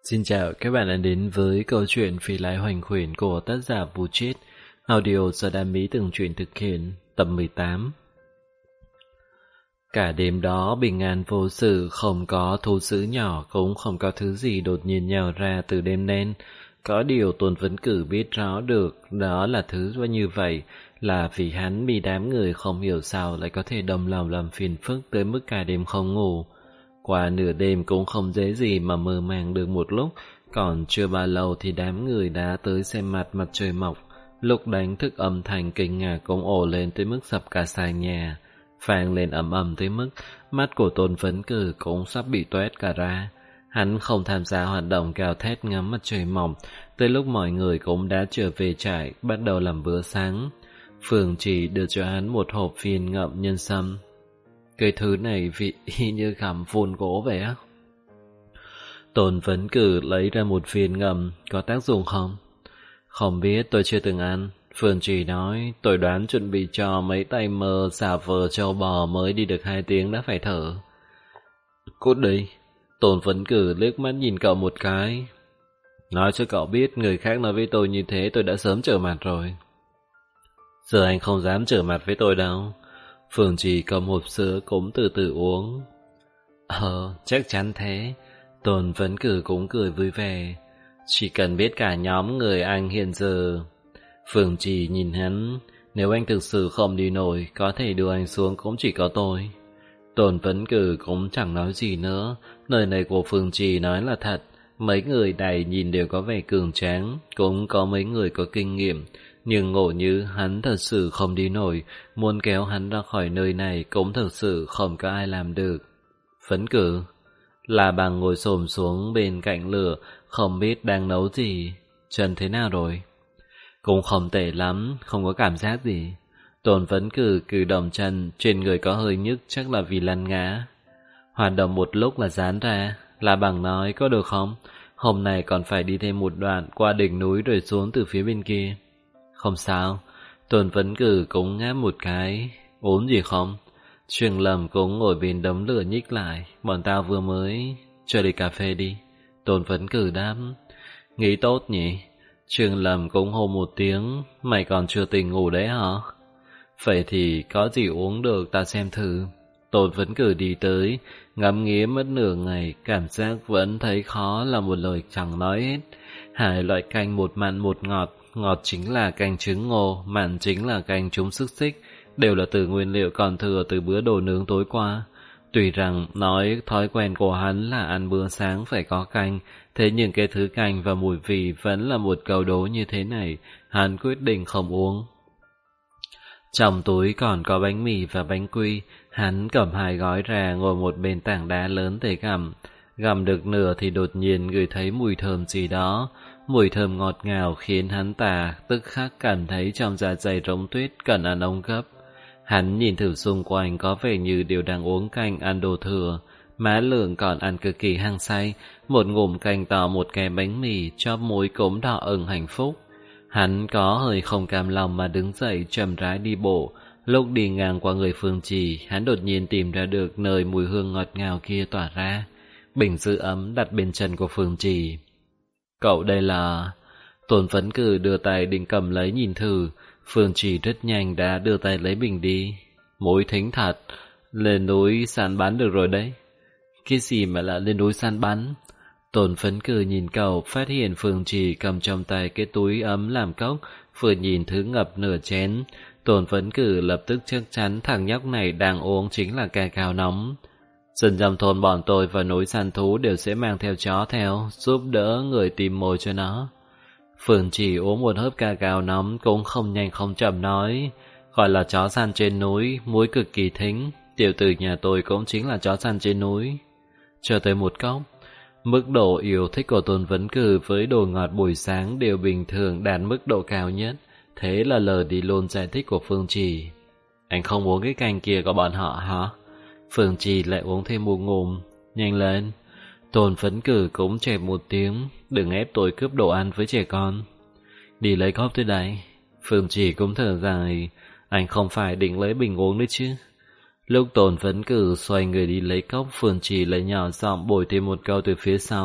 Xin chào các bạn đã đến với câu chuyện Phi Lái Hoành Khuyển của tác giả Vũ Chết, audio do Đam Mỹ từng truyện thực hiện, tập 18. Cả đêm đó bình an vô sự, không có thú dữ nhỏ, cũng không có thứ gì đột nhiên nhào ra từ đêm đen. Có điều Tôn Vấn Cử biết rõ được đó là thứ như vậy, là vì hắn bị đám người không hiểu sao lại có thể đồng lòng làm phiền phức tới mức cả đêm không ngủ. Qua nửa đêm cũng không dễ gì mà mơ màng được một lúc, còn chưa bao lâu thì đám người đã tới xem mặt trời mọc. Lúc đánh thức âm thanh kinh ngạc cũng ồ lên tới mức sập cả xài nhà, vang lên ầm ầm tới mức mắt của Tôn Vấn Cử cũng sắp bị toét cả ra. Hắn không tham gia hoạt động gào thét ngắm mặt trời mọc, tới lúc mọi người cũng đã trở về trại, bắt đầu làm bữa sáng. Phường chỉ đưa cho hắn một hộp viên ngậm nhân sâm. Cái thứ này vị y như gặm phun gỗ vậy á. Tôn Vấn Cử lấy ra một viên ngậm, có tác dụng không? Không biết, tôi chưa từng ăn. Phương Trì nói, tôi đoán chuẩn bị cho mấy tay mơ xà vờ trâu bò mới đi được 2 tiếng đã phải thở. Cút đi. Tôn Vấn Cử liếc mắt nhìn cậu một cái. Nói cho cậu biết, người khác nói với tôi như thế tôi đã sớm trở mặt rồi. Giờ anh không dám trở mặt với tôi đâu. Phương Trì cầm hộp sữa cũng từ từ uống. Chắc chắn thế. Tôn Vấn Cử cũng cười vui vẻ. Chỉ cần biết cả nhóm người anh hiện giờ. Phương Trì nhìn hắn. Nếu anh thực sự không đi nổi, có thể đưa anh xuống cũng chỉ có tôi. Tôn Vấn Cử cũng chẳng nói gì nữa. Lời này của Phương Trì nói là thật. Mấy người này nhìn đều có vẻ cường tráng, cũng có mấy người có kinh nghiệm. Nhưng ngộ như hắn thật sự không đi nổi, muốn kéo hắn ra khỏi nơi này cũng thật sự không có ai làm được. Vấn Cử là bằng ngồi xổm xuống bên cạnh lửa, không biết đang nấu gì. Chân thế nào rồi? Cũng không tệ lắm, không có cảm giác gì. Tôn Vấn Cử cử động chân, trên người có hơi nhức, chắc là vì lăn ngã. Hoạt động một lúc là giãn ra. Là bằng nói có được không? Hôm nay còn phải đi thêm một đoạn qua đỉnh núi rồi xuống từ phía bên kia. Không sao. Tôn Vấn Cử cũng ngáp một cái. Ốm gì không? Trường Lâm cũng ngồi bên đống lửa nhích lại. Bọn tao vừa mới cho đi cà phê đi. Tôn Vấn Cử đáp. Nghĩ tốt nhỉ? Trường Lâm cũng hô một tiếng. Mày còn chưa tỉnh ngủ đấy hả? Vậy thì có gì uống được ta xem thử. Tôn Vấn Cử đi tới, ngắm nghía mất nửa ngày, cảm giác vẫn thấy khó là một lời chẳng nói hết. 2 loại canh, một mặn một ngọt. Ngọt chính là canh trứng ngô, mặn chính là canh trúng xức xích, đều là từ nguyên liệu còn thừa từ bữa đồ nướng tối qua. Tuy rằng nói thói quen của hắn là ăn bữa sáng phải có canh, thế nhưng cái thứ canh và mùi vị vẫn là một câu đố như thế này, hắn quyết định không uống. Trong túi còn có bánh mì và bánh quy, hắn cầm 2 gói ra ngồi một bên tảng đá lớn để gặm. Gặm được nửa thì đột nhiên ngửi thấy mùi thơm gì đó. Mùi thơm ngọt ngào khiến hắn ta tức khắc cảm thấy trong dạ dày rỗng tuyết cần ăn ống gấp. Hắn nhìn thử xung quanh có vẻ như đều đang uống canh ăn đồ thừa. Má Lượng còn ăn cực kỳ hăng say, một ngụm canh to một cái bánh mì, chóp mũi cũng đỏ ửng hạnh phúc. Hắn có hơi không cam lòng mà đứng dậy chậm rãi đi bộ. Lúc đi ngang qua người Phương Trì, hắn đột nhiên tìm ra được nơi mùi hương ngọt ngào kia tỏa ra. Bình giữ ấm đặt bên chân của Phương Trì. Cậu đây là... Tôn Vấn Cử đưa tay định cầm lấy nhìn thử. Phương Trì rất nhanh đã đưa tay lấy bình đi. Mối thính thật, lên núi săn bắn được rồi đấy. Cái gì mà lại lên núi săn bắn? Tôn Vấn Cử nhìn cậu, phát hiện Phương Trì cầm trong tay cái túi ấm làm cốc, vừa nhìn thứ ngập nửa chén. Tôn Vấn Cử lập tức chắc chắn thằng nhóc này đang uống chính là ca cao nóng. Dân trong thôn bọn tôi và núi săn thú đều sẽ mang theo chó theo, giúp đỡ người tìm mồi cho nó. Phương Trì uống một hớp ca cao nóng cũng không nhanh không chậm nói, gọi là chó săn trên núi, muối cực kỳ thính, tiểu tử nhà tôi cũng chính là chó săn trên núi. Cho tới một cốc. Mức độ yêu thích của Tôn Vấn Cử với đồ ngọt buổi sáng đều bình thường đạt mức độ cao nhất, thế là lờ đi luôn giải thích của Phương Trì. Anh không uống cái canh kia của bọn họ hả? Phương Trì lại uống thêm một ngụm. Nhanh lên. Tôn Vấn Cử cũng chẹp một tiếng. Đừng ép tôi cướp đồ ăn với trẻ con. Đi lấy cốc tới đây. Phương Trì cũng thở dài. Anh không phải định lấy bình uống đấy chứ? Lúc Tôn Vấn Cử xoay người đi lấy cốc, Phương Trì lại nhỏ giọng bồi thêm một câu từ phía sau.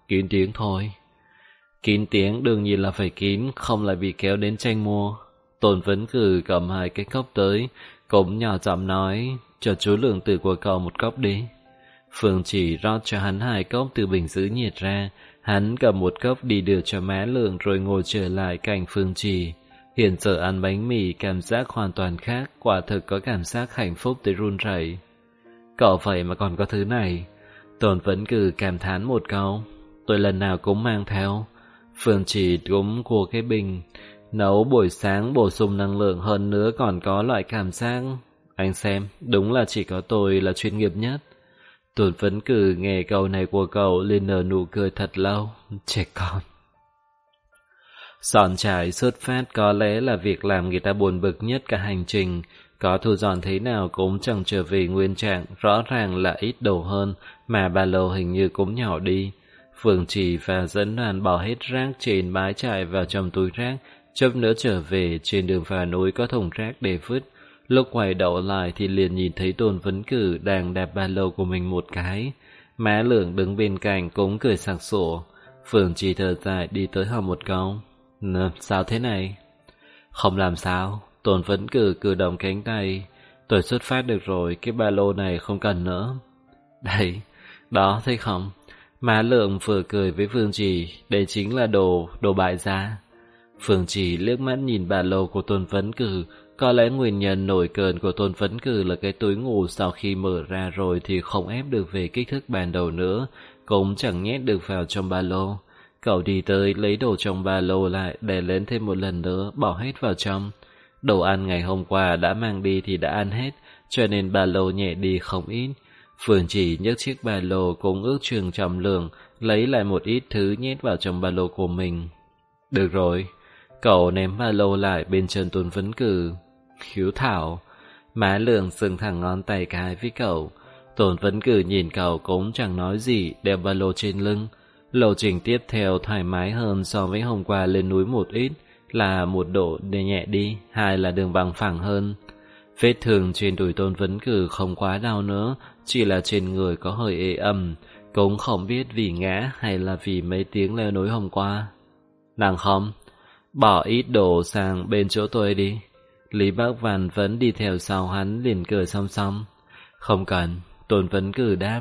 Kín tiếng thôi. Kín tiếng đương nhiên là phải kín, không lại bị kéo đến tranh mua. Tôn Vấn Cử cầm 2 cái cốc tới, cũng nhỏ giọng nói, cho chú Lượng Tử của cậu một cốc đi. Phương Chỉ rót cho hắn 2 cốc từ bình giữ nhiệt ra, hắn cầm một cốc đi đưa cho má Lượng rồi ngồi trở lại cạnh Phương Chỉ. Hiện giờ ăn bánh mì cảm giác hoàn toàn khác, quả thực có cảm giác hạnh phúc tới run rẩy. Cậu vậy mà còn có thứ này. Tôn Vấn Cử cảm thán một câu, tôi lần nào cũng mang theo. Phương Chỉ cũng của cái bình, nấu buổi sáng bổ sung năng lượng hơn nữa còn có loại cảm giác. Anh xem, đúng là chỉ có tôi là chuyên nghiệp nhất. Tôn Vấn Cử nghe câu này của cậu liền nở nụ cười thật lâu, trẻ con. Dọn trải xuất phát có lẽ là việc làm người ta buồn bực nhất cả hành trình. Có thu dọn thế nào cũng chẳng trở về nguyên trạng, rõ ràng là ít đồ hơn, mà ba lô hình như cũng nhỏ đi. Phương Chỉ và dẫn đoàn bỏ hết rác trên bãi trại vào trong túi rác, chốc nữa trở về, trên đường vào núi có thùng rác để vứt. Lúc quay đầu lại thì liền nhìn thấy Tôn Vấn Cử đang đạp ba lô của mình một cái. Má Lượng đứng bên cạnh cũng cười sặc sụa. Phương Chỉ thở dài đi tới hỏi một câu, sao thế này? Không làm sao. Tôn Vấn Cử cử động cánh tay, tôi xuất phát được rồi, cái ba lô này không cần nữa. Đấy, đó thấy không? Má Lượng vừa cười với Phương Chỉ, đây chính là đồ bại gia. Phương Chỉ liếc mắt nhìn ba lô của Tôn Vấn Cử, có lẽ nguyên nhân nổi cơn của Tôn Vấn Cử là cái túi ngủ sau khi mở ra rồi thì không ép được về kích thước ban đầu nữa, cũng chẳng nhét được vào trong ba lô. Cậu đi tới lấy đồ trong ba lô lại, để lên thêm một lần nữa, bỏ hết vào trong. Đồ ăn ngày hôm qua đã mang đi thì đã ăn hết, cho nên ba lô nhẹ đi không ít. Phương Chỉ nhấc chiếc ba lô cũng ước chừng trọng lượng, lấy lại một ít thứ nhét vào trong ba lô của mình. Được rồi, cậu ném ba lô lại bên chân Tôn Vấn Cử. Hiếu thảo. Má Lượng dừng thẳng ngón tay cái với cậu. Tôn Vấn Cử nhìn cậu cũng chẳng nói gì, đeo ba lô trên lưng. Lộ trình tiếp theo thoải mái hơn so với hôm qua lên núi một ít, là một độ để nhẹ đi, 2 là đường bằng phẳng hơn. Vết thương trên đùi Tôn Vấn Cử không quá đau nữa, chỉ là trên người có hơi ê ẩm, cũng không biết vì ngã hay là vì mấy tiếng leo núi hôm qua. Nàng không, bỏ ít đồ sang bên chỗ tôi đi. Lý Bác Văn vẫn đi theo sau hắn liền cười song song. Không cần, Tôn Vấn Cử đáp.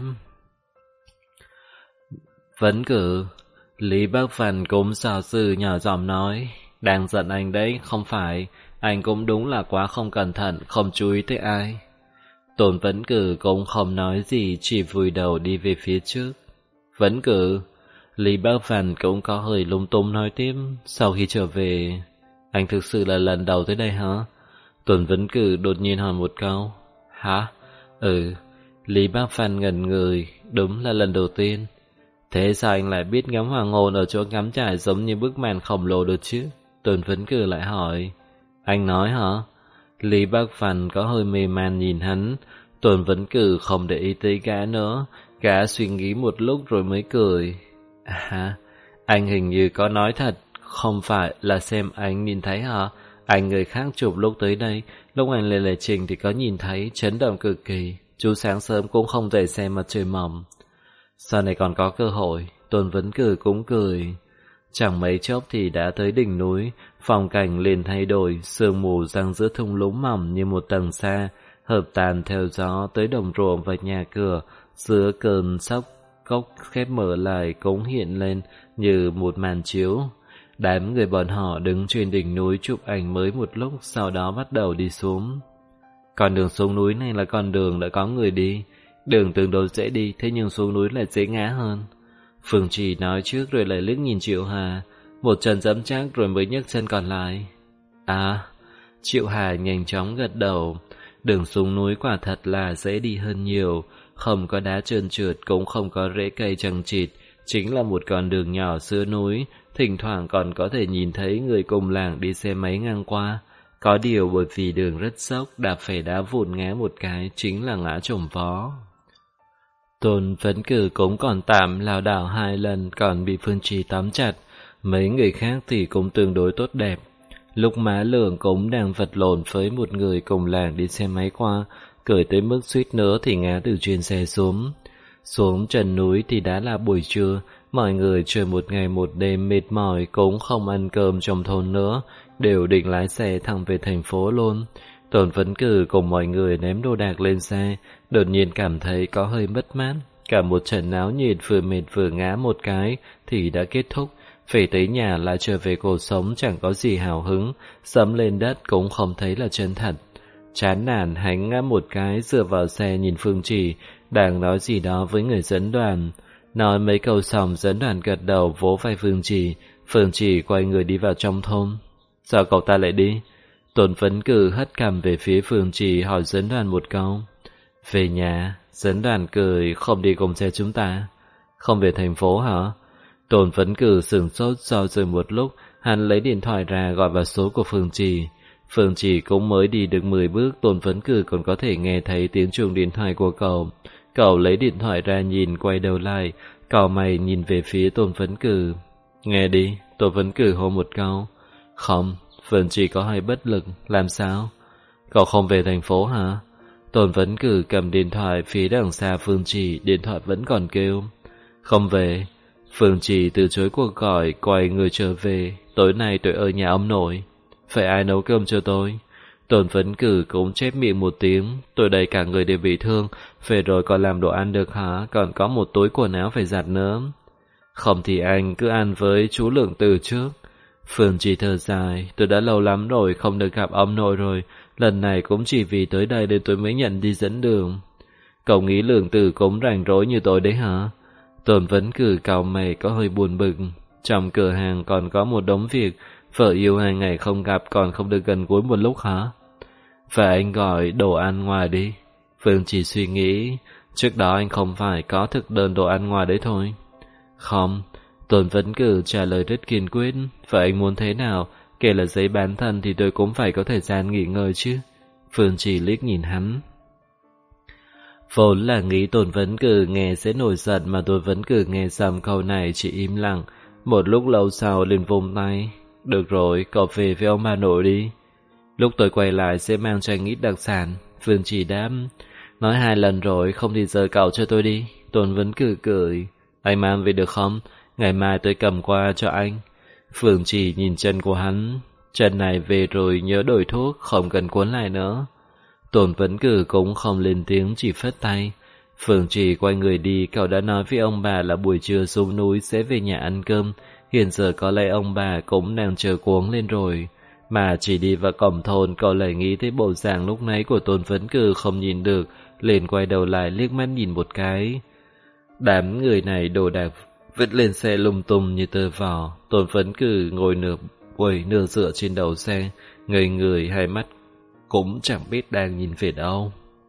Vấn Cử, Lý Bác Văn cũng xào sư nhỏ giọng nói, đang giận anh đấy, không phải, anh cũng đúng là quá không cẩn thận, không chú ý tới ai. Tôn Vấn Cử cũng không nói gì, chỉ vùi đầu đi về phía trước. Vấn Cử, Lý Bác Văn cũng có hơi lung tung nói tiếp, sau khi trở về, anh thực sự là lần đầu tới đây hả? Tôn Vấn Cử đột nhiên hỏi một câu. Hả? Ừ. Lý Bác Văn ngẩn người, đúng là lần đầu tiên. Thế sao anh lại biết ngắm hoàng hôn ở chỗ ngắm trải giống như bức màn khổng lồ được chứ? Tôn Vấn Cử lại hỏi. Anh nói hả? Lý Bác Văn có hơi mê man nhìn hắn. Tôn Vấn Cử không để ý tới gã nữa. Gã suy nghĩ một lúc rồi mới cười. À, anh hình như có nói thật. Không phải là xem anh nhìn thấy hả? Anh người khác chụp lúc tới đây, lúc anh lên lề trình thì có nhìn thấy, chấn động cực kỳ. Chú sáng sớm cũng không dậy xem mặt trời mỏng. Sau này còn có cơ hội. Tôn Vấn Cử cũng cười. Chẳng mấy chốc thì đã tới đỉnh núi. Phong cảnh liền thay đổi, sương mù giăng giữa thung lũng mỏng như một tầng xa, hợp tàn theo gió tới đồng ruộng và nhà cửa. Giữa cơn sóc cốc khép mở lại cũng hiện lên như một màn chiếu. Đám người bọn họ đứng trên đỉnh núi chụp ảnh mới một lúc, sau đó bắt đầu đi xuống. Con đường xuống núi này là con đường đã có người đi. Đường tương đối dễ đi, thế nhưng xuống núi lại dễ ngã hơn. Phương Chỉ nói trước rồi lại liếc nhìn Triệu Hà, một chân dẫm chắc rồi mới nhấc chân còn lại. À, Triệu Hà nhanh chóng gật đầu. Đường xuống núi quả thật là dễ đi hơn nhiều, không có đá trơn trượt cũng không có rễ cây chằng chịt, chính là một con đường nhỏ giữa núi, thỉnh thoảng còn có thể nhìn thấy người cùng làng đi xe máy ngang qua. Có điều bởi vì đường rất dốc, đạp phải đá vụn ngã một cái chính là ngã chồng vó. Tôn Vấn Cử cũng còn tạm lảo đảo 2 lần còn bị Phương Trì tóm chặt, mấy người khác thì cũng tương đối tốt đẹp. Lúc Má Lượng cũng đang vật lộn với một người cùng làng đi xe máy qua, cười tới mức suýt nữa thì ngã từ trên xe xuống. Xuống chân núi thì đã là buổi trưa, mọi người chơi một ngày một đêm mệt mỏi cũng không ăn cơm trong thôn nữa, đều định lái xe thẳng về thành phố luôn. Tôn Vấn Cử cùng mọi người ném đồ đạc lên xe, đột nhiên cảm thấy có hơi mất mát. Cả một trận náo nhiệt vừa mệt vừa ngã một cái thì đã kết thúc. Về tới nhà lại trở về cuộc sống chẳng có gì hào hứng, dẫm lên đất cũng không thấy là chân thật. Chán nản hắn ngã một cái dựa vào xe nhìn Phương Trì đang nói gì đó với người dẫn đoàn. Nói mấy câu xong dẫn đoàn gật đầu vỗ vai Phương Trì. Phương Trì quay người đi vào trong thôn. Sao cậu ta lại đi? Tôn Vấn Cử hất cằm về phía Phương Trì hỏi dẫn đoàn một câu. Về nhà. Dẫn đoàn cười. Không đi cùng xe chúng ta? Không về thành phố hả? Tôn Vấn Cử sửng sốt do dự một lúc. Hắn lấy điện thoại ra gọi vào số của Phương Trì. Phương Trì cũng mới đi được 10 bước, Tôn Vấn Cử còn có thể nghe thấy tiếng chuông điện thoại của cậu. Cậu lấy điện thoại ra nhìn, quay đầu lại, cau mày nhìn về phía Tôn Vấn Cử. Nghe đi, Tôn Vấn Cử hô một câu. Không, Phương Trì có hơi bất lực, làm sao? Cậu không về thành phố hả? Tôn Vấn Cử cầm điện thoại phía đằng xa Phương Trì, điện thoại vẫn còn kêu. Không về. Phương Trì từ chối cuộc gọi, quay người trở về. Tối nay tôi ở nhà ông nội. Phải ai nấu cơm cho tôi? Tôn Vấn Cử cũng chép miệng một tiếng. Tôi đây cả người đều bị thương. Về rồi còn làm đồ ăn được hả? Còn có một túi quần áo phải giặt nữa. Không thì anh cứ ăn với chú Lượng Từ trước. Phương Trì thở dài. Tôi đã lâu lắm rồi không được gặp ông nội rồi. Lần này cũng chỉ vì tới đây nên tôi mới nhận đi dẫn đường. Cậu nghĩ Lượng Từ cũng rảnh rỗi như tôi đấy hả? Tôn Vấn Cử cau mày có hơi buồn bực. Trong cửa hàng còn có một đống việc. Vợ yêu 2 ngày không gặp còn không được gần gũi một lúc hả? Phải anh gọi đồ ăn ngoài đi. Phương chỉ suy nghĩ. Trước đó anh không phải có thực đơn đồ ăn ngoài đấy thôi. Không. Tôn Vấn Cử trả lời rất kiên quyết. Vậy anh muốn thế nào? Kể là giấy bán thân thì tôi cũng phải có thời gian nghỉ ngơi chứ. Phương chỉ liếc nhìn hắn. Vốn là nghĩ Tôn Vấn Cử nghe sẽ nổi giận, mà Tôn Vấn Cử nghe xong câu này chỉ im lặng. Một lúc lâu sau liền vùng tay. Được rồi, cậu về với ông bà nội đi. Lúc tôi quay lại sẽ mang cho anh ít đặc sản. Phương chỉ đáp. Nói 2 lần rồi, không thì giờ cậu cho tôi đi. Tôn Vấn Cử cười. Anh mang về được không? Ngày mai tôi cầm qua cho anh. Phương chỉ nhìn chân của hắn. Chân này về rồi nhớ đổi thuốc, không cần cuốn lại nữa. Tôn Vấn Cử cũng không lên tiếng, chỉ phất tay. Phương chỉ quay người đi. Cậu đã nói với ông bà là buổi trưa xuống núi sẽ về nhà ăn cơm. Hiện giờ có lẽ ông bà cũng đang chờ cuống lên rồi. Mà chỉ đi vào cổng thôn, cậu lại nghĩ tới bộ dạng lúc nãy của Tôn Vấn Cử không nhìn được, liền quay đầu lại liếc mắt nhìn một cái. Đám người này đồ đạc vứt lên xe lung tung như tơ vò. Tôn Vấn Cử ngồi nửa dựa trên đầu xe, ngây người, hai mắt cũng chẳng biết đang nhìn về đâu.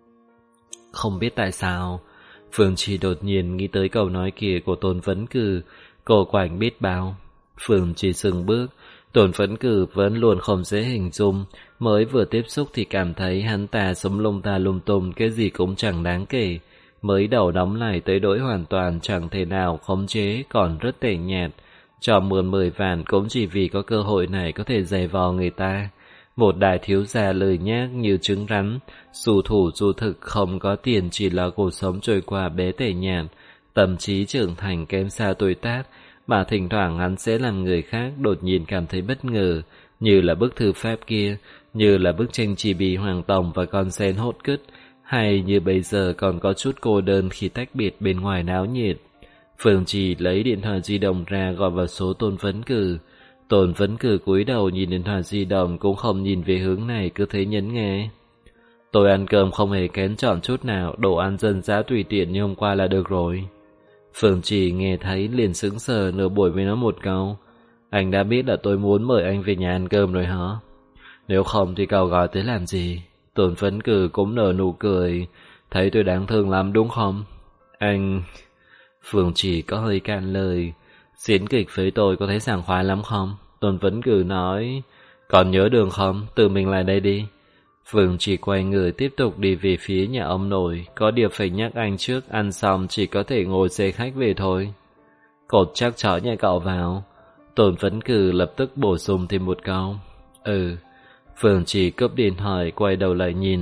Không biết tại sao, Phương Trì đột nhiên nghĩ tới câu nói kia của Tôn Vấn Cử. Cô quạnh biết bao. Phương Trì dừng bước. Tôn Vấn Cử vẫn luôn không dễ hình dung. Mới vừa tiếp xúc thì cảm thấy hắn ta sống lung ta lung tung, cái gì cũng chẳng đáng kể. Mới đầu đóng lại tới đổi hoàn toàn chẳng thể nào khống chế, còn rất tẻ nhạt. Cho mượn 10 vạn cũng chỉ vì có cơ hội này có thể giày vò người ta. Một đại thiếu gia lười nhác như trứng rắn, dù thủ dù thực không có tiền, chỉ là cuộc sống trôi qua bé tẻ nhạt. Tâm trí trưởng thành kém xa tuổi tác, mà thỉnh thoảng hắn sẽ làm người khác đột nhiên cảm thấy bất ngờ, như là bức thư pháp kia, như là bức tranh Chi Bì Hoàng Tòng và con sen hốt cứt, hay như bây giờ còn có chút cô đơn khi tách biệt bên ngoài náo nhiệt. Phương Trì lấy điện thoại di động ra gọi vào số Tôn Vấn Cử. Tôn Vấn Cử cúi đầu nhìn điện thoại di động, cũng không nhìn về hướng này, cứ thế nhấn nghe. Tôi ăn cơm không hề kén chọn chút nào, đồ ăn dân dã tùy tiện như hôm qua là được rồi. Phương Trì nghe thấy liền sững sờ, nửa buổi với nó một câu. Anh đã biết là tôi muốn mời anh về nhà ăn cơm rồi hả? Nếu không thì cậu gọi tới làm gì? Tôn Vấn Cử cũng nở nụ cười. Thấy tôi đáng thương lắm đúng không? Anh... Phương Trì có hơi cạn lời. Diễn kịch với tôi có thấy sảng khoái lắm không? Tôn Vấn Cử nói. Còn nhớ đường không? Tự mình lại đây đi. Phương Trì quay người tiếp tục đi về phía nhà ông nội. Có điều phải nhắc anh trước, ăn xong chỉ có thể ngồi xe khách về thôi. Cột chắc chó nhà cậu vào. Tôn Vấn Cử lập tức bổ sung thêm một câu. Ừ. Phương Trì cướp điện thoại, quay đầu lại nhìn.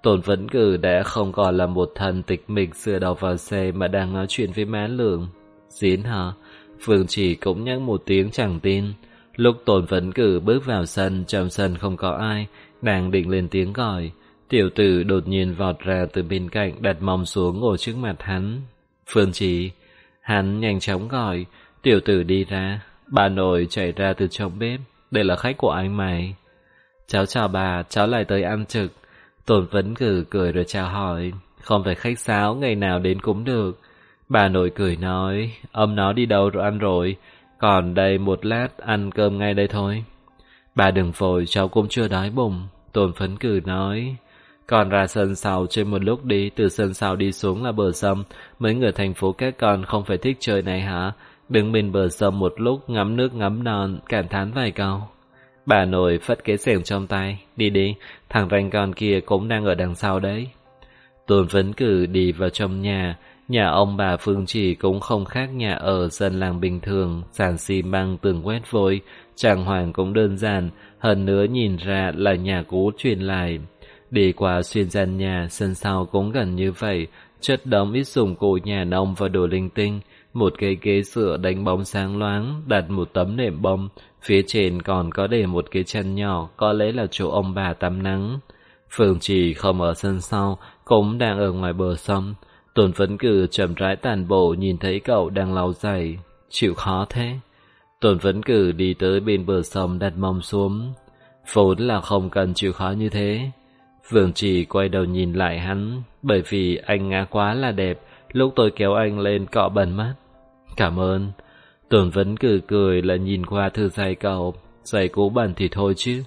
Tôn Vấn Cử đã không còn là một thần tịch mịch dựa đầu vào xe mà đang nói chuyện với Má Lượng. Diễn hả? Phương Chỉ cũng nhắc một tiếng chẳng tin. Lúc Tôn Vấn Cử bước vào sân, trong sân không có ai, đang định lên tiếng gọi. Tiểu tử đột nhiên vọt ra từ bên cạnh, đặt mông xuống ngồi trước mặt hắn. Phương Chỉ. Hắn nhanh chóng gọi. Tiểu tử đi ra. Bà nội chạy ra từ trong bếp. Đây là khách của anh mày. Cháu chào bà, cháu lại tới ăn trực. Tôn Vấn Cử cười rồi chào hỏi. Không phải khách sáo, ngày nào đến cũng được. Bà nội cười nói, ông nó đi đâu rồi ăn rồi, còn đây một lát ăn cơm ngay đây thôi. Bà đừng vội, cháu cũng chưa đói bụng. Tôn Vấn Cử nói, con ra sân sau chơi một lúc đi, từ sân sau đi xuống là bờ sông. Mấy người thành phố các con không phải thích chơi này hả? Đứng bên bờ sông một lúc ngắm nước ngắm non, cảm thán vài câu. Bà nội phất cái xẻng trong tay, đi đi, thằng ranh con kia cũng đang ở đằng sau đấy. Tôn Vấn Cử đi vào trong nhà ông bà Phương Chỉ cũng không khác nhà ở dân làng bình thường, sàn xi măng tường quét vôi, trang hoàng cũng đơn giản, hơn nữa nhìn ra là nhà cũ truyền lại. Đi qua xuyên gian nhà, sân sau cũng gần như vậy, chất đống ít dụng cụ nhà nông và đồ linh tinh, một cái ghế sữa đánh bóng sáng loáng, đặt một tấm nệm bông, phía trên còn có để một cái chăn nhỏ, có lẽ là chỗ ông bà tắm nắng. Phương Chỉ không ở sân sau, cũng đang ở ngoài bờ sông. Tôn Vấn Cử chậm rãi tản bộ nhìn thấy cậu đang lau giày. Chịu khó thế. Tôn Vấn Cử đi tới bên bờ sông đặt mông xuống. Vốn là không cần chịu khó như thế. Phương Chỉ quay đầu nhìn lại hắn, bởi vì anh ngã quá là đẹp, lúc tôi kéo anh lên cọ bẩn mất. Cảm ơn. Tôn Vấn Cử cười là nhìn qua thử giày cậu, giày cũ bẩn thì thôi chứ.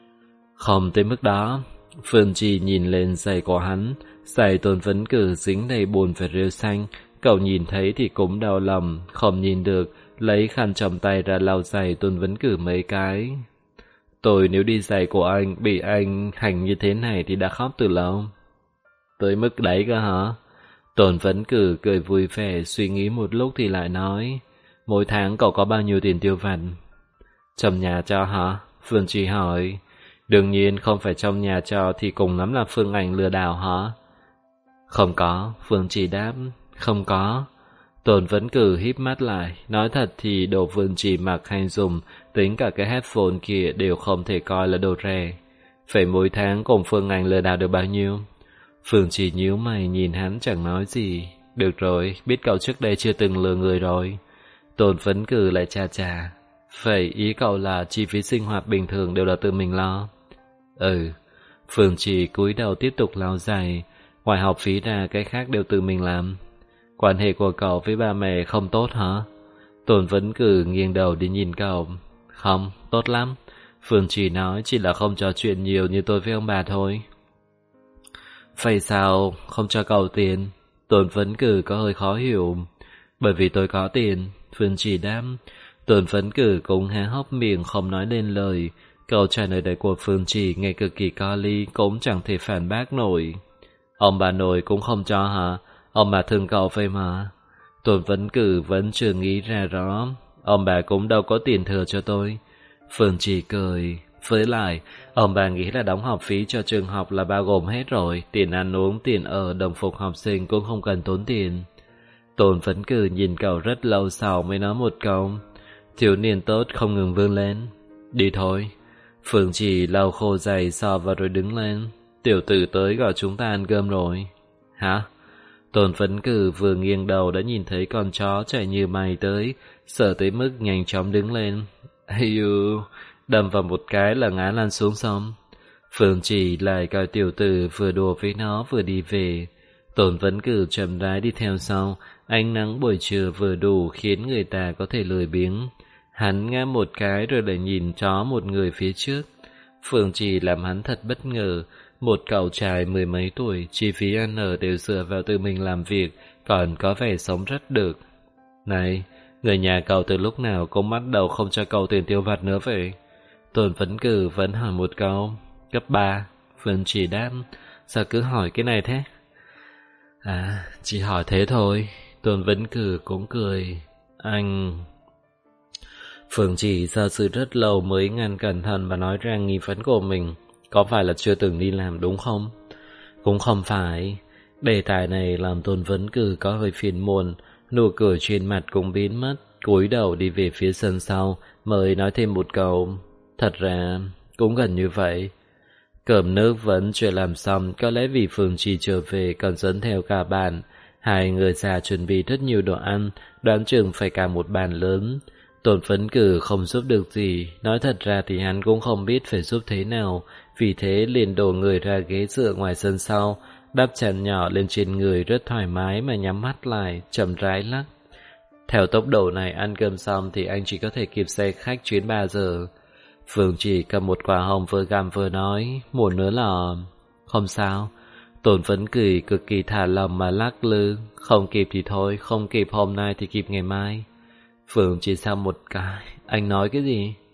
Không tới mức đó. Phương Chỉ nhìn lên giày của hắn, giày Tôn Vấn Cử dính đầy bùn và rêu xanh, cậu nhìn thấy thì cũng đau lòng, không nhìn được, lấy khăn trong tay ra lau giày Tôn Vấn Cử mấy cái. Tôi nếu đi giày của anh, bị anh hành như thế này thì đã khóc từ lâu. Tới mức đấy cơ hả? Tôn Vấn Cử cười vui vẻ, suy nghĩ một lúc thì lại nói, mỗi tháng cậu có bao nhiêu tiền tiêu vặt? Trong nhà cho hả? Phương Chỉ hỏi. Đương nhiên không phải trong nhà cho thì cùng lắm là Phương Ảnh lừa đảo hả? Không có, Phương Chỉ đáp, không có. Tôn Vấn Cử híp mắt lại, nói thật thì đồ Phương Chỉ mặc hay dùng, tính cả cái headphone kia đều không thể coi là đồ rẻ. Phải mỗi tháng cùng Phương Ảnh lừa đảo được bao nhiêu? Phương Chỉ nhíu mày nhìn hắn chẳng nói gì. Được rồi, biết cậu trước đây chưa từng lừa người rồi. Tôn Vấn Cử lại chà. Vậy ý cậu là chi phí sinh hoạt bình thường đều là tự mình lo? Ừ. Phương Chỉ cúi đầu tiếp tục lau giày. Ngoài học phí ra cái khác đều tự mình làm. Quan hệ của cậu với ba mẹ không tốt hả? Tôn Vấn Cử nghiêng đầu đi nhìn cậu. Không, tốt lắm. Phương Chỉ nói chỉ là không trò chuyện nhiều như tôi với ông bà thôi. Vậy sao không cho cậu tiền? Tôn Vấn Cử có hơi khó hiểu. Bởi vì tôi có tiền. Phương Chỉ đáp. Tôn Vấn Cử cũng há hốc miệng không nói lên lời. Câu trả lời đấy của Phương Chỉ nghe cực kỳ co ly, cũng chẳng thể phản bác nổi. Ông bà nội cũng không cho hả? Ông bà thương cậu vậy mà. Tôn Vấn Cử vẫn chưa nghĩ ra rõ. Ông bà cũng đâu có tiền thừa cho tôi. Phương Chỉ cười. Với lại, ông bà nghĩ là đóng học phí cho trường học là bao gồm hết rồi. Tiền ăn uống, tiền ở, đồng phục học sinh cũng không cần tốn tiền. Tôn Vấn Cử nhìn cậu rất lâu sau mới nói một câu. Thiếu niên tốt không ngừng vươn lên. Đi thôi. Phương Chỉ lau khô giày xò vào rồi đứng lên. Tiểu tử tới gọi chúng ta ăn cơm rồi. Hả? Tôn Vấn Cử vừa nghiêng đầu đã nhìn thấy con chó chạy như mày tới, sợ tới mức nhanh chóng đứng lên. Ây đâm vào một cái là ngã lăn xuống sông. Phương Chỉ lại coi tiểu tử vừa đùa với nó vừa đi về. Tôn Vấn Cử chậm rãi đi theo sau, ánh nắng buổi trưa vừa đủ khiến người ta có thể lười biếng. Hắn ngã một cái rồi lại nhìn chó một người phía trước. Phương Chỉ làm hắn thật bất ngờ. Một cậu trai mười mấy tuổi, chi phí ăn ở đều dựa vào tự mình làm việc, còn có vẻ sống rất được. Này, người nhà cậu từ lúc nào cũng bắt đầu không cho cậu tiền tiêu vặt nữa vậy? Tôn Vấn Cử vẫn hỏi một câu. Cấp 3. Phương Chỉ đáp. Sao cứ hỏi cái này thế? À, chỉ hỏi thế thôi. Tôn Vấn Cử cũng cười. Anh... Phương Chỉ do dự rất lâu mới ngăn cẩn thận và nói ra nghi vấn của mình. Có phải là chưa từng đi làm đúng không? Cũng không phải. Đề tài này làm Tôn Vấn Cử có hơi phiền muộn, nụ cười trên mặt cũng biến mất, cúi đầu đi về phía sân sau, mới nói thêm một câu. Thật ra, cũng gần như vậy. Cơm nước vẫn chưa làm xong, có lẽ vì Phương Trì trở về còn dẫn theo cả bàn. Hai người già chuẩn bị rất nhiều đồ ăn, đoán chừng phải cả một bàn lớn. Tôn Vấn Cử không giúp được gì, nói thật ra thì hắn cũng không biết phải giúp thế nào, vì thế liền đổ người ra ghế dựa ngoài sân sau, đắp chăn nhỏ lên trên người rất thoải mái mà nhắm mắt lại, chậm rãi lắc. Theo tốc độ này ăn cơm xong thì anh chỉ có thể kịp xe khách chuyến 3 giờ. Phương chỉ cầm một quả hồng vừa gặm vừa nói, một nữa là... Không sao. Tôn Vấn Cử cực kỳ thả lòng mà lắc lư, không kịp thì thôi, không kịp hôm nay thì kịp ngày mai. Phương chỉ sang một cái, anh nói cái gì?